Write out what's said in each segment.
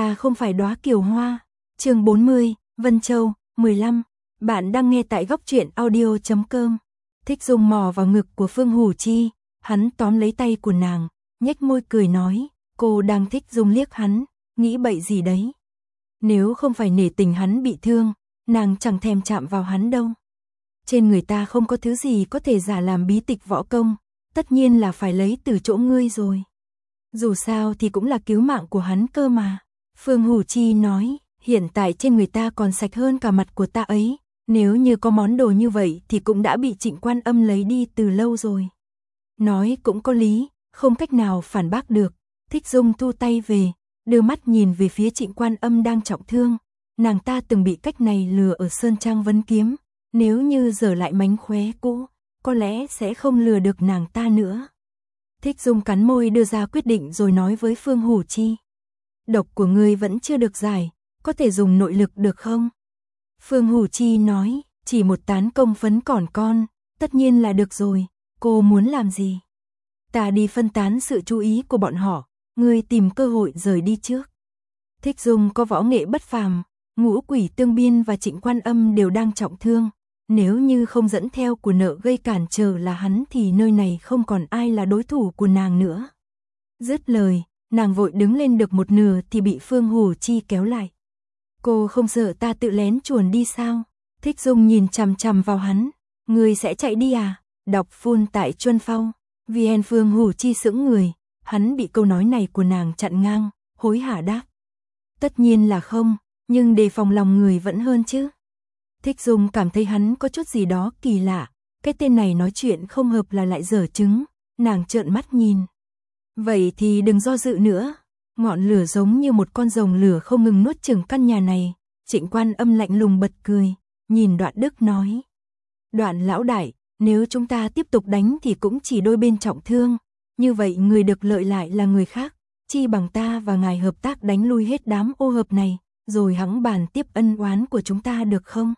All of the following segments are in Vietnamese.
Ta không phải đóa kiều hoa. Chương 40, Vân Châu, 15. Bạn đang nghe tại góc truyện audio.com. Thích Dung mò vào ngực của Phương Hủ Chi, hắn tóm lấy tay của nàng, nhếch môi cười nói, cô đang Thích Dung liếc hắn, nghĩ bậy gì đấy. Nếu không phải nể tình hắn bị thương, nàng chẳng thèm chạm vào hắn đâu. Trên người ta không có thứ gì có thể giả làm bí tịch võ công, tất nhiên là phải lấy từ chỗ ngươi rồi. Dù sao thì cũng là cứu mạng của hắn cơ mà. Phương Hủ Chi nói, hiện tại trên người ta còn sạch hơn cả mặt của ta ấy, nếu như có món đồ như vậy thì cũng đã bị Trịnh Quan Âm lấy đi từ lâu rồi. Nói cũng có lý, không cách nào phản bác được. Thích Dung thu tay về, đưa mắt nhìn về phía Trịnh Quan Âm đang trọng thương. Nàng ta từng bị cách này lừa ở Sơn Trang Vấn Kiếm, nếu như giờ lại mánh khóe cũ, có lẽ sẽ không lừa được nàng ta nữa. Thích Dung cắn môi đưa ra quyết định rồi nói với Phương Hủ Chi. Độc của ngươi vẫn chưa được giải, có thể dùng nội lực được không? Phương Hủ Chi nói, chỉ một tán công phấn còn con, tất nhiên là được rồi, cô muốn làm gì? Ta đi phân tán sự chú ý của bọn họ, ngươi tìm cơ hội rời đi trước. Thích Dung có võ nghệ bất phàm, Ngũ Quỷ Tương Biên và Trịnh Quan Âm đều đang trọng thương. Nếu như không dẫn theo của nợ gây cản trở là hắn thì nơi này không còn ai là đối thủ của nàng nữa. Dứt lời, nàng vội đứng lên được một nửa thì bị Phương Hủ Chi kéo lại. Cô không sợ ta tự lén chuồn đi sao? Thích Dung nhìn chằm chằm vào hắn. Ngươi sẽ chạy đi à? Đọc phun tại Chuân Phao. VN. Phương Hủ Chi sững người. Hắn bị câu nói này của nàng chặn ngang, hối hả đáp. Tất nhiên là không, nhưng đề phòng lòng người vẫn hơn chứ. Thích Dung cảm thấy hắn có chút gì đó kỳ lạ, cái tên này nói chuyện không hợp là lại dở trứng, nàng trợn mắt nhìn. Vậy thì đừng do dự nữa, ngọn lửa giống như một con rồng lửa không ngừng nuốt chửng căn nhà này. Trịnh Quan Âm lạnh lùng bật cười, nhìn Đoạn Đức nói. Đoạn lão đại, nếu chúng ta tiếp tục đánh thì cũng chỉ đôi bên trọng thương, như vậy người được lợi lại là người khác, chi bằng ta và ngài hợp tác đánh lui hết đám ô hợp này, rồi hẵng bàn tiếp ân oán của chúng ta được không?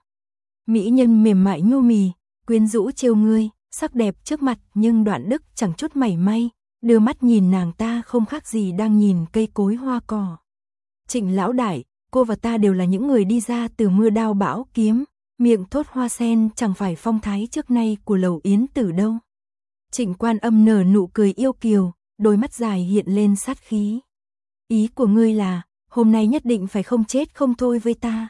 Mỹ nhân mềm mại nhu mì, quyến rũ trêu ngươi, sắc đẹp trước mặt nhưng Đoạn Đức chẳng chút mảy may, đưa mắt nhìn nàng ta không khác gì đang nhìn cây cối hoa cỏ. Trịnh lão đại, cô và ta đều là những người đi ra từ mưa đao bão kiếm, miệng thốt hoa sen chẳng phải phong thái trước nay của Lầu Yến Tử đâu. Trịnh Quan Âm nở nụ cười yêu kiều, đôi mắt dài hiện lên sát khí. Ý của ngươi là, hôm nay nhất định phải không chết không thôi với ta.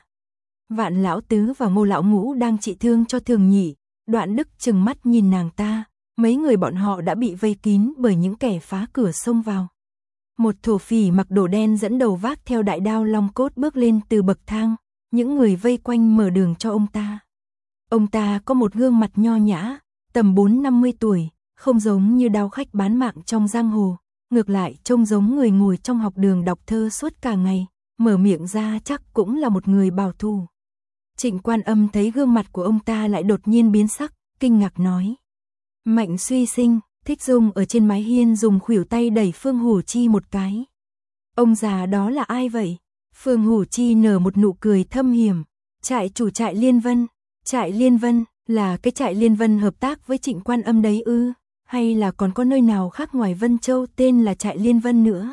Vạn lão tứ và Ngô lão ngũ đang trị thương cho Thường Nhị, Đoạn Đức trừng mắt nhìn nàng ta, mấy người bọn họ đã bị vây kín bởi những kẻ phá cửa xông vào. Một thổ phỉ mặc đồ đen dẫn đầu vác theo đại đao long cốt bước lên từ bậc thang, những người vây quanh mở đường cho ông ta. Ông ta có một gương mặt nho nhã, tầm 40-50 tuổi, không giống như đao khách bán mạng trong giang hồ, ngược lại trông giống người ngồi trong học đường đọc thơ suốt cả ngày, mở miệng ra chắc cũng là một người bảo thủ. Trịnh Quan Âm thấy gương mặt của ông ta lại đột nhiên biến sắc, kinh ngạc nói. Mạnh Suy Sinh. Thích Dung ở trên mái hiên dùng khuỷu tay đẩy Phương Hủ Chi một cái. Ông già đó là ai vậy? Phương Hủ Chi nở một nụ cười thâm hiểm. Trại chủ Trại Liên Vân. Trại Liên Vân là cái Trại Liên Vân hợp tác với Trịnh Quan Âm đấy ư? Hay là còn có nơi nào khác ngoài Vân Châu tên là Trại Liên Vân nữa?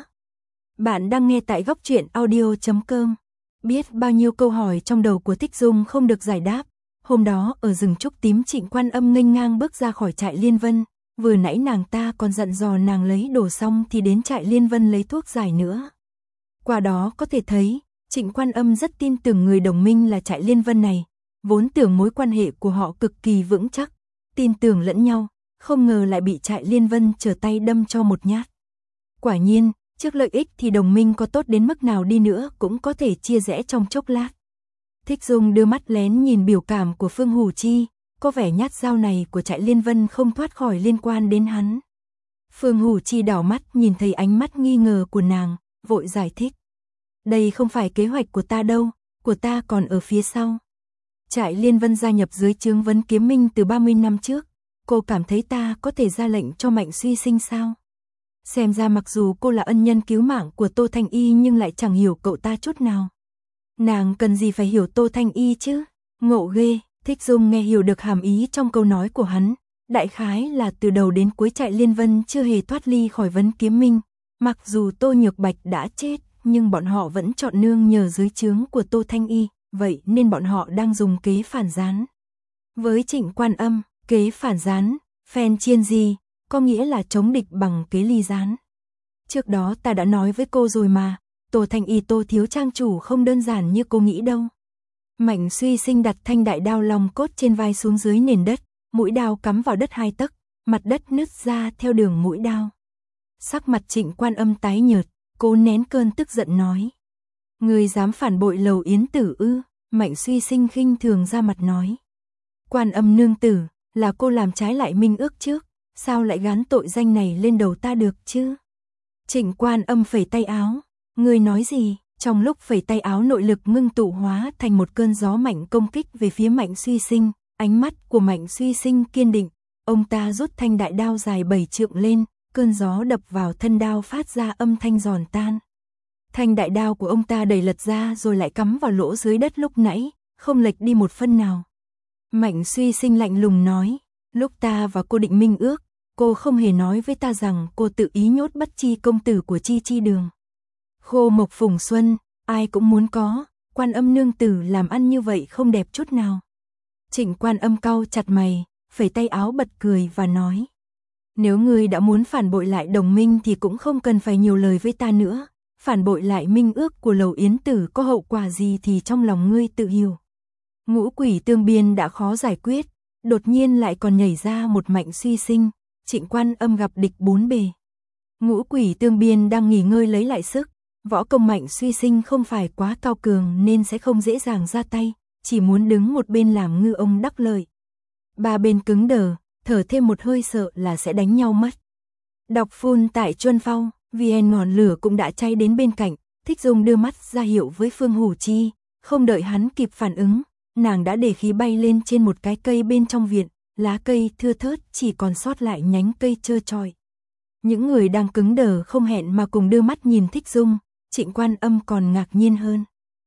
Bạn đang nghe tại góc truyện audio.com. Biết bao nhiêu câu hỏi trong đầu của Thích Dung không được giải đáp. Hôm đó ở rừng trúc tím Trịnh Quan Âm nghênh ngang bước ra khỏi Trại Liên Vân. Vừa nãy nàng ta còn dặn dò nàng lấy đồ xong thì đến Trại Liên Vân lấy thuốc giải nữa. Qua đó có thể thấy, Trịnh Quan Âm rất tin tưởng người đồng minh là Trại Liên Vân này, vốn tưởng mối quan hệ của họ cực kỳ vững chắc, tin tưởng lẫn nhau, không ngờ lại bị Trại Liên Vân trở tay đâm cho một nhát. Quả nhiên, trước lợi ích thì đồng minh có tốt đến mức nào đi nữa cũng có thể chia rẽ trong chốc lát. Thích Dung đưa mắt lén nhìn biểu cảm của Phương Hủ Chi. Có vẻ nhát dao này của Trại Liên Vân không thoát khỏi liên quan đến hắn. Phương Hủ Chi đảo mắt nhìn thấy ánh mắt nghi ngờ của nàng, vội giải thích. Đây không phải kế hoạch của ta đâu, của ta còn ở phía sau. Trại Liên Vân gia nhập dưới trướng Vấn Kiếm Minh từ 30 năm trước, cô cảm thấy ta có thể ra lệnh cho Mạnh Suy Sinh sao? Xem ra mặc dù cô là ân nhân cứu mạng của Tô Thanh Y nhưng lại chẳng hiểu cậu ta chút nào. Nàng cần gì phải hiểu Tô Thanh Y chứ? Ngộ ghê. Thích Dung nghe hiểu được hàm ý trong câu nói của hắn, đại khái là từ đầu đến cuối Trại Liên Vân chưa hề thoát ly khỏi Vấn Kiếm Minh, mặc dù Tô Nhược Bạch đã chết, nhưng bọn họ vẫn chọn nương nhờ dưới trướng của Tô Thanh Y, vậy nên bọn họ đang dùng kế phản gián. Với Trịnh Quan Âm, kế phản gián, phen chiên gì, có nghĩa là chống địch bằng kế ly gián. Trước đó ta đã nói với cô rồi mà, Tô Thanh Y Tô thiếu trang chủ không đơn giản như cô nghĩ đâu. Mạnh Suy Sinh đặt thanh đại đao long cốt trên vai xuống dưới nền đất, mũi đao cắm vào đất 2 tấc, mặt đất nứt ra theo đường mũi đao. Sắc mặt Trịnh Quan Âm tái nhợt, cố nén cơn tức giận nói: "Ngươi dám phản bội Lầu Yến Tử ư?" Mạnh Suy Sinh khinh thường ra mặt nói: "Quan Âm nương tử, là cô làm trái lại minh ước trước, sao lại gán tội danh này lên đầu ta được chứ?" Trịnh Quan Âm phẩy tay áo: "Ngươi nói gì?" Trong lúc phẩy tay áo, nội lực ngưng tụ hóa thành một cơn gió mạnh công kích về phía Mạnh Suy Sinh. Ánh mắt của Mạnh Suy Sinh kiên định, ông ta rút thanh đại đao dài 7 trượng lên, cơn gió đập vào thân đao phát ra âm thanh giòn tan. Thanh đại đao của ông ta đẩy lật ra rồi lại cắm vào lỗ dưới đất lúc nãy, không lệch đi một phân nào. Mạnh Suy Sinh lạnh lùng nói: "Lúc ta và cô định minh ước, cô không hề nói với ta rằng cô tự ý nhốt Bất Chi công tử của Chi Chi Đường. Khô mộc phùng xuân, ai cũng muốn có, Quan Âm nương tử làm ăn như vậy không đẹp chút nào." Trịnh Quan Âm cau chặt mày, phẩy tay áo bật cười và nói: "Nếu ngươi đã muốn phản bội lại đồng minh thì cũng không cần phải nhiều lời với ta nữa, phản bội lại minh ước của Lầu Yến Tử có hậu quả gì thì trong lòng ngươi tự hiểu." Ngũ quỷ tương biên đã khó giải quyết, đột nhiên lại còn nhảy ra một Mạnh Suy Sinh. Trịnh Quan Âm gặp địch 4 bề. Ngũ quỷ tương biên đang nghỉ ngơi lấy lại sức, võ công Mạnh Suy Sinh không phải quá cao cường nên sẽ không dễ dàng ra tay, chỉ muốn đứng một bên làm ngư ông đắc lợi. 3 bên cứng đờ, thở thêm một hơi sợ là sẽ đánh nhau mất. Đọc phun tại Chuân Phao, VN ngọn lửa cũng đã cháy đến bên cạnh, Thích Dung đưa mắt ra hiệu với Phương Hủ Chi, không đợi hắn kịp phản ứng, nàng đã để khí bay lên trên một cái cây bên trong viện, lá cây thưa thớt chỉ còn sót lại nhánh cây trơ trọi. Những người đang cứng đờ không hẹn mà cùng đưa mắt nhìn Thích Dung, Trịnh Quan Âm còn ngạc nhiên hơn.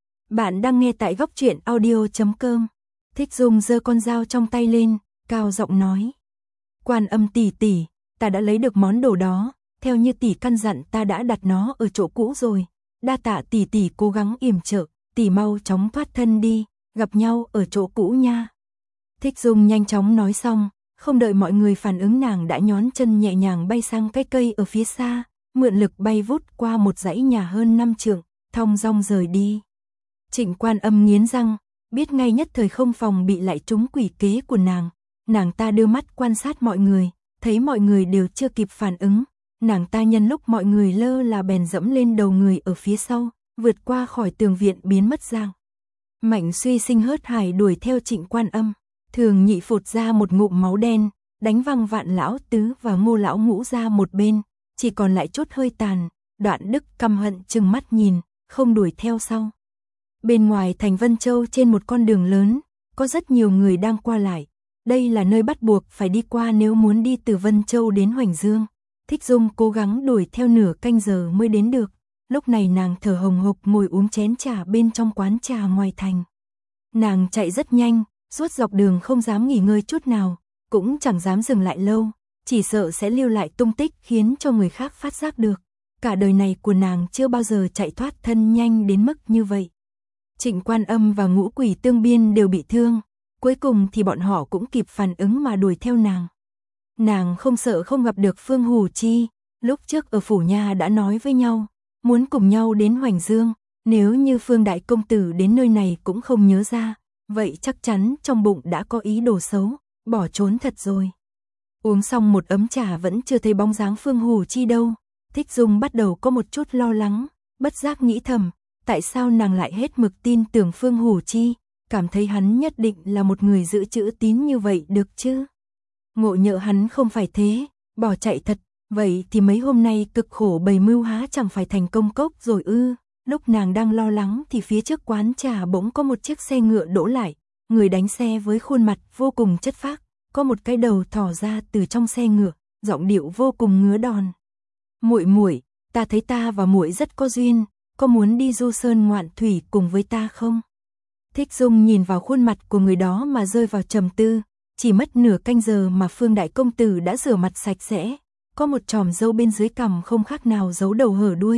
Bạn đang nghe tại Góc Truyện Audio.com. Thích Dung giơ con dao trong tay lên, cao giọng nói: "Quan Âm tỷ tỷ, ta đã lấy được món đồ đó, theo như tỷ căn dặn ta đã đặt nó ở chỗ cũ rồi. Đa tạ tỷ tỷ cố gắng yểm trợ, tỷ mau chóng thoát thân đi, gặp nhau ở chỗ cũ nha." Thích Dung nhanh chóng nói xong, không đợi mọi người phản ứng nàng đã nhón chân nhẹ nhàng bay sang cái cây ở phía xa, mượn lực bay vút qua một dãy nhà hơn 5 trượng, thong dong rời đi. Trịnh Quan Âm nghiến răng, biết ngay nhất thời không phòng bị lại trúng quỷ kế của nàng. Nàng ta đưa mắt quan sát mọi người, thấy mọi người đều chưa kịp phản ứng. Nàng ta nhân lúc mọi người lơ là bèn dẫm lên đầu người ở phía sau, vượt qua khỏi tường viện biến mất dạng. Mạnh Suy Sinh hớt hải đuổi theo Trịnh Quan Âm, Thường Nhị phụt ra một ngụm máu đen, đánh văng Vạn lão tứ và Ngô lão ngũ ra một bên, chỉ còn lại chút hơi tàn. Đoạn Đức căm hận trừng mắt nhìn, không đuổi theo sau. Bên ngoài thành Vân Châu trên một con đường lớn, có rất nhiều người đang qua lại. Đây là nơi bắt buộc phải đi qua nếu muốn đi từ Vân Châu đến Hoành Dương. Thích Dung cố gắng đuổi theo nửa canh giờ mới đến được. Lúc này nàng thở hồng hộc ngồi uống chén trà bên trong quán trà ngoài thành. Nàng chạy rất nhanh, suốt dọc đường không dám nghỉ ngơi chút nào, cũng chẳng dám dừng lại lâu, chỉ sợ sẽ lưu lại tung tích khiến cho người khác phát giác được. Cả đời này của nàng chưa bao giờ chạy thoát thân nhanh đến mức như vậy. Trịnh Quan Âm và Ngũ Quỷ Tương Biên đều bị thương, cuối cùng thì bọn họ cũng kịp phản ứng mà đuổi theo nàng. Nàng không sợ không gặp được Phương Hủ Chi, lúc trước ở phủ nhà đã nói với nhau, muốn cùng nhau đến Hoành Dương, nếu như Phương đại công tử đến nơi này cũng không nhớ ra, vậy chắc chắn trong bụng đã có ý đồ xấu, bỏ trốn thật rồi. Uống xong một ấm trà vẫn chưa thấy bóng dáng Phương Hủ Chi đâu, Thích Dung bắt đầu có một chút lo lắng, bất giác nghĩ thầm, tại sao nàng lại hết mực tin tưởng Phương Hủ Chi, cảm thấy hắn nhất định là một người giữ chữ tín như vậy được chứ. Ngộ nhỡ hắn không phải thế, bỏ chạy thật, vậy thì mấy hôm nay cực khổ bày mưu há chẳng phải thành công cốc rồi ư. Lúc nàng đang lo lắng thì phía trước quán trà bỗng có một chiếc xe ngựa đỗ lại, người đánh xe với khuôn mặt vô cùng chất phác, có một cái đầu thò ra từ trong xe ngựa, giọng điệu vô cùng ngứa đòn. "Muội muội, ta thấy ta và muội rất có duyên, có muốn đi du sơn ngoạn thủy cùng với ta không?" Thích Dung nhìn vào khuôn mặt của người đó mà rơi vào trầm tư, chỉ mất nửa canh giờ mà Phương đại công tử đã rửa mặt sạch sẽ, có một chòm râu bên dưới cằm không khác nào giấu đầu hở đuôi,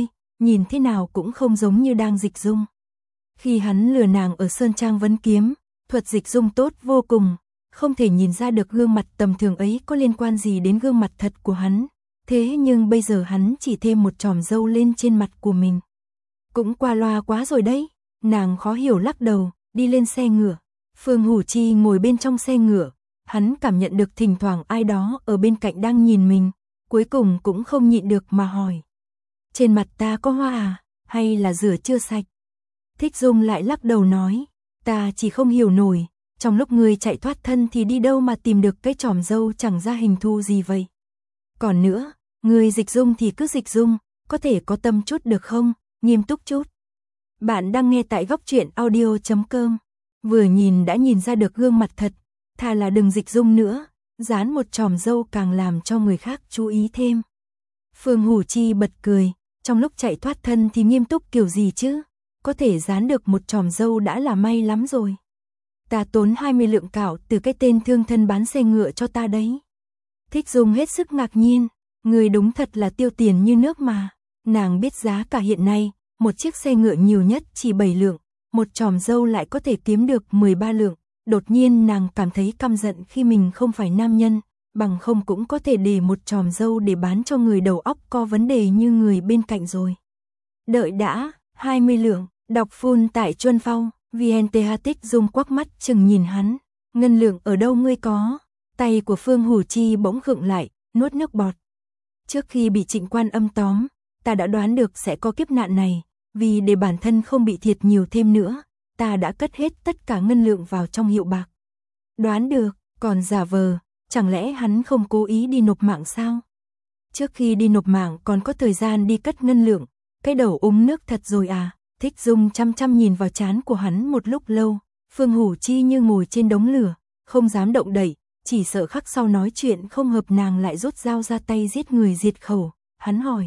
nhìn thế nào cũng không giống như đang dịch dung. Khi hắn lừa nàng ở Sơn Trang vấn kiếm, thuật dịch dung tốt vô cùng, không thể nhìn ra được gương mặt tầm thường ấy có liên quan gì đến gương mặt thật của hắn. Thế nhưng bây giờ hắn chỉ thêm một chòm râu lên trên mặt của mình. Cũng qua loa quá rồi đấy, nàng khó hiểu lắc đầu, đi lên xe ngựa. Phương Hủ Chi ngồi bên trong xe ngựa, hắn cảm nhận được thỉnh thoảng ai đó ở bên cạnh đang nhìn mình, cuối cùng cũng không nhịn được mà hỏi. Trên mặt ta có hoa à, hay là rửa chưa sạch? Thích Dung lại lắc đầu nói, ta chỉ không hiểu nổi, trong lúc ngươi chạy thoát thân thì đi đâu mà tìm được cái chòm râu chẳng ra hình thù gì vậy? Còn nữa, ngươi dịch dung thì cứ dịch dung, có thể có tâm chút được không, nghiêm túc chút. Bạn đang nghe tại Góc Truyện Audio.com. Vừa nhìn đã nhìn ra được gương mặt thật, thà là đừng dịch dung nữa, dán một chòm râu càng làm cho người khác chú ý thêm. Phương Hủ Chi bật cười, trong lúc chạy thoát thân thì nghiêm túc kiểu gì chứ, có thể dán được một chòm râu đã là may lắm rồi. Ta tốn 20 lượng cảo từ cái tên thương thân bán xe ngựa cho ta đấy. Thích Dung hết sức ngạc nhiên, người đúng thật là tiêu tiền như nước mà. Nàng biết giá cả hiện nay, một chiếc xe ngựa nhiều nhất chỉ 7 lượng, một chòm râu lại có thể kiếm được 13 lượng. Đột nhiên nàng cảm thấy căm giận khi mình không phải nam nhân, bằng không cũng có thể để một chòm râu để bán cho người đầu óc có vấn đề như người bên cạnh rồi. Đợi đã, 20 lượng, đọc full tại Chuân Phong, VNTH. Thích Dung quắc mắt chừng nhìn hắn, ngân lượng ở đâu ngươi có? Tay của Phương Hủ Chi bỗng khựng lại, nuốt nước bọt. Trước khi bị Trịnh Quan Âm tóm, ta đã đoán được sẽ có kiếp nạn này, vì để bản thân không bị thiệt nhiều thêm nữa, ta đã cất hết tất cả ngân lượng vào trong hiệu bạc. Đoán được, còn giả vờ, chẳng lẽ hắn không cố ý đi nộp mạng sao? Trước khi đi nộp mạng còn có thời gian đi cất ngân lượng, cái đầu uống nước thật rồi à? Thích Dung chăm chăm nhìn vào trán của hắn một lúc lâu, Phương Hủ Chi như ngồi trên đống lửa, không dám động đậy, chỉ sợ khắc sau nói chuyện không hợp nàng lại rút dao ra tay giết người diệt khẩu. Hắn hỏi,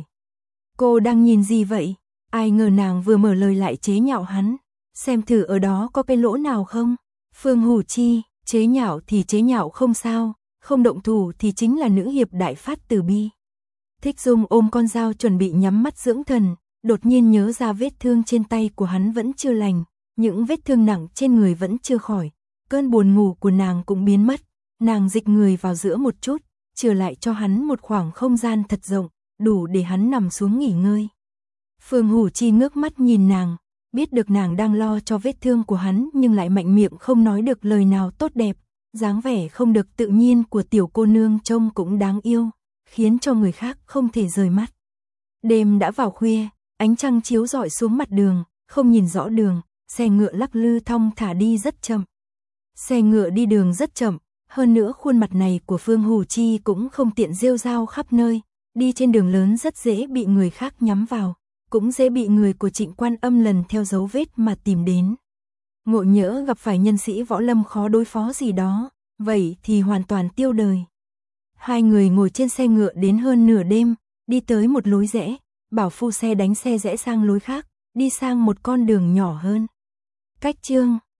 cô đang nhìn gì vậy? Ai ngờ nàng vừa mở lời lại chế nhạo hắn, xem thử ở đó có cái lỗ nào không? Phương Hủ Chi, chế nhạo thì chế nhạo không sao, không động thủ thì chính là nữ hiệp đại phát từ bi. Thích Dung ôm con dao chuẩn bị nhắm mắt dưỡng thần, đột nhiên nhớ ra vết thương trên tay của hắn vẫn chưa lành, những vết thương nặng trên người vẫn chưa khỏi, cơn buồn ngủ của nàng cũng biến mất, nàng dịch người vào giữa một chút, trở lại cho hắn một khoảng không gian thật rộng, đủ để hắn nằm xuống nghỉ ngơi. Phương Hủ Chi ngước mắt nhìn nàng, biết được nàng đang lo cho vết thương của hắn nhưng lại mạnh miệng không nói được lời nào tốt đẹp, dáng vẻ không được tự nhiên của tiểu cô nương trông cũng đáng yêu, khiến cho người khác không thể rời mắt. Đêm đã vào khuya, ánh trăng chiếu rọi xuống mặt đường, không nhìn rõ đường, xe ngựa lắc lư thong thả đi rất chậm. Xe ngựa đi đường rất chậm, hơn nữa khuôn mặt này của Phương Hủ Chi cũng không tiện rêu rao khắp nơi, đi trên đường lớn rất dễ bị người khác nhắm vào, cũng dễ bị người của Trịnh Quan Âm lần theo dấu vết mà tìm đến. Ngộ nhỡ gặp phải nhân sĩ võ lâm khó đối phó gì đó, vậy thì hoàn toàn tiêu đời. Hai người ngồi trên xe ngựa đến hơn nửa đêm, đi tới một lối rẽ, bảo phu xe đánh xe rẽ sang lối khác, đi sang một con đường nhỏ hơn. Cách chương